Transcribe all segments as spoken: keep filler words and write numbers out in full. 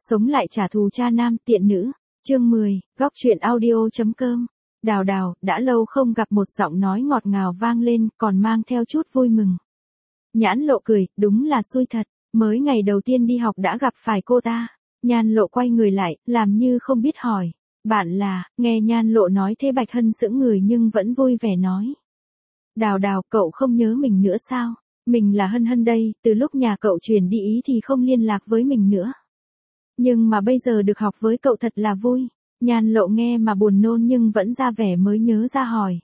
Sống lại trả thù cha nam tiện nữ. Chương mười, góc truyện audio.com. Đào đào, đã lâu không gặp, một giọng nói ngọt ngào vang lên, còn mang theo chút vui mừng. Nhãn Lộ cười, đúng là xui thật, mới ngày đầu tiên đi học đã gặp phải cô ta. Nhan Lộ quay người lại, làm như không biết hỏi. Bạn là, nghe Nhan Lộ nói thế Bạch Hân sững người nhưng vẫn vui vẻ nói. Đào đào, cậu không nhớ mình nữa sao? Mình là Hân Hân đây, từ lúc nhà cậu chuyển đi Ý thì không liên lạc với mình nữa. Nhưng mà bây giờ được học với cậu thật là vui. Nhan Lộ nghe mà buồn nôn nhưng vẫn ra vẻ mới nhớ ra hỏi.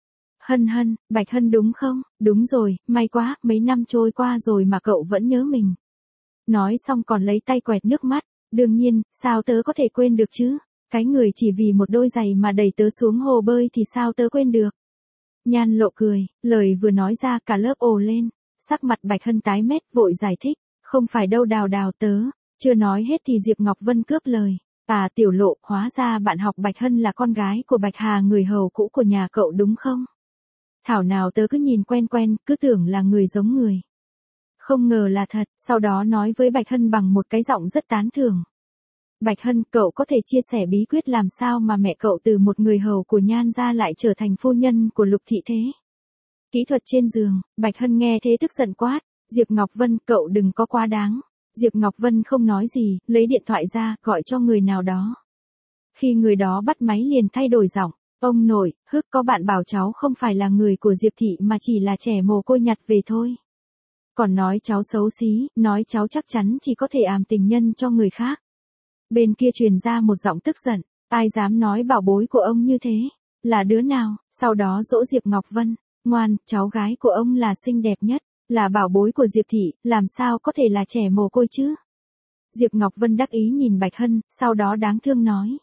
Hân Hân, Bạch Hân đúng không? Đúng rồi, may quá, mấy năm trôi qua rồi mà cậu vẫn nhớ mình. Nói xong còn lấy tay quẹt nước mắt. Đương nhiên, sao tớ có thể quên được chứ? Cái người chỉ vì một đôi giày mà đẩy tớ xuống hồ bơi thì sao tớ quên được? Nhan Lộ cười, lời vừa nói ra cả lớp ồ lên. Sắc mặt Bạch Hân tái mét vội giải thích. Không phải đâu đào đào tớ. Chưa nói hết thì Diệp Ngọc Vân cướp lời. À Tiểu Lộ, hóa ra bạn học Bạch Hân là con gái của Bạch Hà, người hầu cũ của nhà cậu đúng không? Thảo nào tớ cứ nhìn quen quen, cứ tưởng là người giống người. Không ngờ là thật, sau đó nói với Bạch Hân bằng một cái giọng rất tán thưởng. Bạch Hân, cậu có thể chia sẻ bí quyết làm sao mà mẹ cậu từ một người hầu của Nhan gia lại trở thành phu nhân của Lục thị thế? Kỹ thuật trên giường. Bạch Hân nghe thế tức giận quát. Diệp Ngọc Vân, cậu đừng có quá đáng. Diệp Ngọc Vân không nói gì, lấy điện thoại ra, gọi cho người nào đó. Khi người đó bắt máy liền thay đổi giọng. Ông nội, hức có bạn bảo cháu không phải là người của Diệp thị mà chỉ là trẻ mồ côi nhặt về thôi. Còn nói cháu xấu xí, nói cháu chắc chắn chỉ có thể àm tình nhân cho người khác. Bên kia truyền ra một giọng tức giận. Ai dám nói bảo bối của ông như thế? Là đứa nào? Sau đó dỗ Diệp Ngọc Vân. Ngoan, cháu gái của ông là xinh đẹp nhất. Là bảo bối của Diệp thị, làm sao có thể là trẻ mồ côi chứ? Diệp Ngọc Vân đắc ý nhìn Bạch Hân, sau đó đáng thương nói.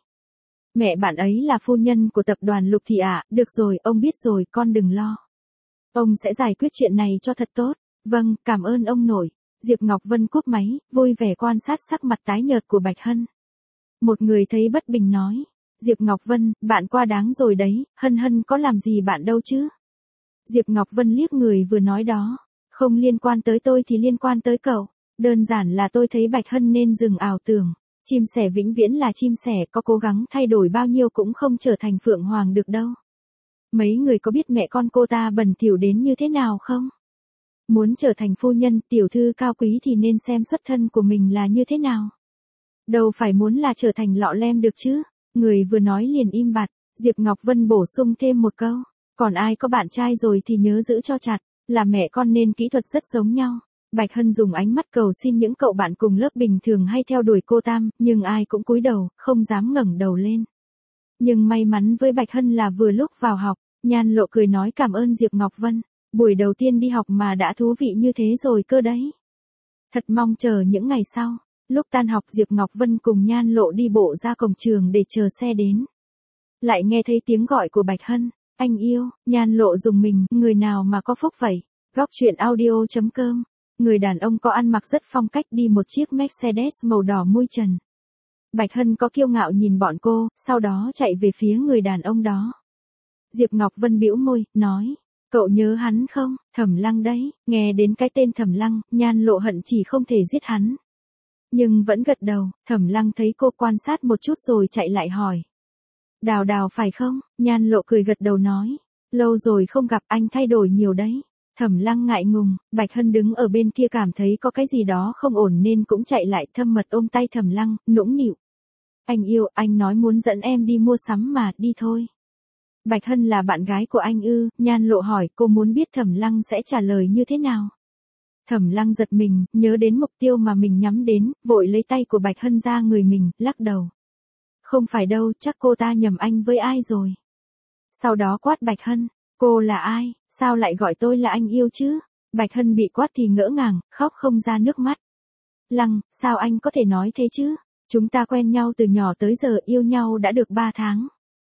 Mẹ bạn ấy là phu nhân của tập đoàn Lục thị ạ, à? Được rồi, ông biết rồi, con đừng lo. Ông sẽ giải quyết chuyện này cho thật tốt. Vâng, cảm ơn ông nội. Diệp Ngọc Vân cúp máy, vui vẻ quan sát sắc mặt tái nhợt của Bạch Hân. Một người thấy bất bình nói. Diệp Ngọc Vân, bạn quá đáng rồi đấy, Hân Hân có làm gì bạn đâu chứ? Diệp Ngọc Vân liếc người vừa nói đó. Không liên quan tới tôi thì liên quan tới cậu. Đơn giản là tôi thấy Bạch Hân nên dừng ảo tưởng. Chim sẻ vĩnh viễn là chim sẻ, có cố gắng thay đổi bao nhiêu cũng không trở thành phượng hoàng được đâu. Mấy người có biết mẹ con cô ta bẩn thỉu đến như thế nào không? Muốn trở thành phu nhân, tiểu thư cao quý thì nên xem xuất thân của mình là như thế nào. Đâu phải muốn là trở thành lọ lem được chứ. Người vừa nói liền im bặt. Diệp Ngọc Vân bổ sung thêm một câu. Còn ai có bạn trai rồi thì nhớ giữ cho chặt. Là mẹ con nên kỹ thuật rất giống nhau. Bạch Hân dùng ánh mắt cầu xin những cậu bạn cùng lớp bình thường hay theo đuổi cô Tam, nhưng ai cũng cúi đầu, không dám ngẩng đầu lên. Nhưng may mắn với Bạch Hân là vừa lúc vào học, Nhan Lộ cười nói cảm ơn Diệp Ngọc Vân. Buổi đầu tiên đi học mà đã thú vị như thế rồi cơ đấy. Thật mong chờ những ngày sau. Lúc tan học Diệp Ngọc Vân cùng Nhan Lộ đi bộ ra cổng trường để chờ xe đến. Lại nghe thấy tiếng gọi của Bạch Hân. Anh yêu, Nhan Lộ dùng mình, người nào mà có phúc vậy? Góc truyện audio.com. Người đàn ông có ăn mặc rất phong cách đi một chiếc Mercedes màu đỏ mui trần. Bạch Hân có kiêu ngạo nhìn bọn cô, sau đó chạy về phía người đàn ông đó. Diệp Ngọc Vân bĩu môi, nói. Cậu nhớ hắn không? Thẩm Lăng đấy. Nghe đến cái tên Thẩm Lăng, Nhan Lộ hận chỉ không thể giết hắn. Nhưng vẫn gật đầu. Thẩm Lăng thấy cô quan sát một chút rồi chạy lại hỏi. Đào đào phải không? Nhan Lộ cười gật đầu nói. Lâu rồi không gặp, anh thay đổi nhiều đấy. Thẩm Lăng ngại ngùng. Bạch Hân đứng ở bên kia cảm thấy có cái gì đó không ổn nên cũng chạy lại thâm mật ôm tay Thẩm Lăng, nũng nịu. Anh yêu, anh nói muốn dẫn em đi mua sắm mà, đi thôi. Bạch Hân là bạn gái của anh ư? Nhan Lộ hỏi, cô muốn biết Thẩm Lăng sẽ trả lời như thế nào. Thẩm Lăng giật mình, nhớ đến mục tiêu mà mình nhắm đến, vội lấy tay của Bạch Hân ra người mình, lắc đầu. Không phải đâu, chắc cô ta nhầm anh với ai rồi. Sau đó quát Bạch Hân, cô là ai, sao lại gọi tôi là anh yêu chứ? Bạch Hân bị quát thì ngỡ ngàng, khóc không ra nước mắt. Lăng, sao anh có thể nói thế chứ? Chúng ta quen nhau từ nhỏ tới giờ, yêu nhau đã được ba tháng.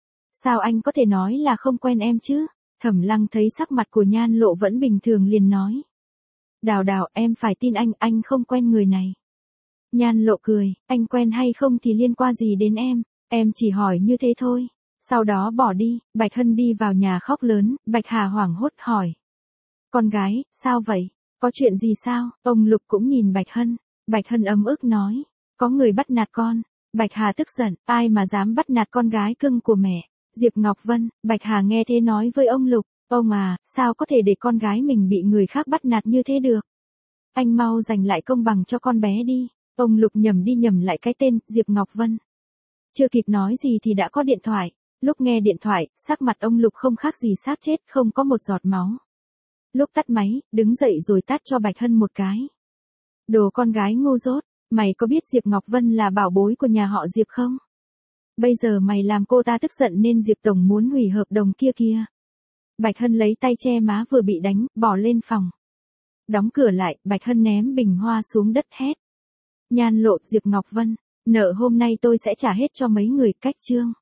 Sao anh có thể nói là không quen em chứ? Thẩm Lăng thấy sắc mặt của Nhan Lộ vẫn bình thường liền nói. Đào đào, em phải tin anh, anh không quen người này. Nhan Lộ cười, anh quen hay không thì liên quan gì đến em, em chỉ hỏi như thế thôi. Sau đó bỏ đi. Bạch Hân đi vào nhà khóc lớn. Bạch Hà hoảng hốt hỏi. Con gái, sao vậy? Có chuyện gì sao? Ông Lục cũng nhìn Bạch Hân. Bạch Hân ấm ức nói. Có người bắt nạt con. Bạch Hà tức giận, ai mà dám bắt nạt con gái cưng của mẹ. Diệp Ngọc Vân, Bạch Hà nghe thế nói với ông Lục, ông à, sao có thể để con gái mình bị người khác bắt nạt như thế được? Anh mau giành lại công bằng cho con bé đi. Ông Lục nhầm đi nhầm lại cái tên, Diệp Ngọc Vân. Chưa kịp nói gì thì đã có điện thoại. Lúc nghe điện thoại, sắc mặt ông Lục không khác gì xác chết, không có một giọt máu. Lúc tắt máy, đứng dậy rồi tát cho Bạch Hân một cái. Đồ con gái ngu dốt, mày có biết Diệp Ngọc Vân là bảo bối của nhà họ Diệp không? Bây giờ mày làm cô ta tức giận nên Diệp Tổng muốn hủy hợp đồng kia kia. Bạch Hân lấy tay che má vừa bị đánh, bỏ lên phòng. Đóng cửa lại, Bạch Hân ném bình hoa xuống đất hét. Nhan lộ, Diệp Ngọc Vân, nợ hôm nay tôi sẽ trả hết cho mấy người, cách chương.